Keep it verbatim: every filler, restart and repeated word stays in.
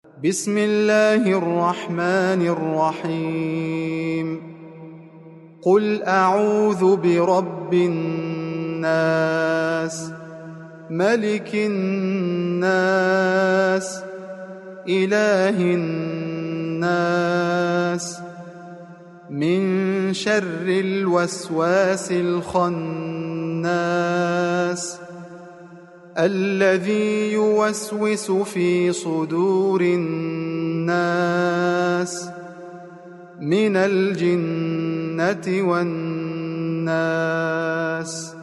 بسم الله الرحمن الرحيم قل أعوذ برب الناس ملك الناس إله الناس من شر الوسواس الخناس الذي يوسوس في صدور الناس من الجنة والناس.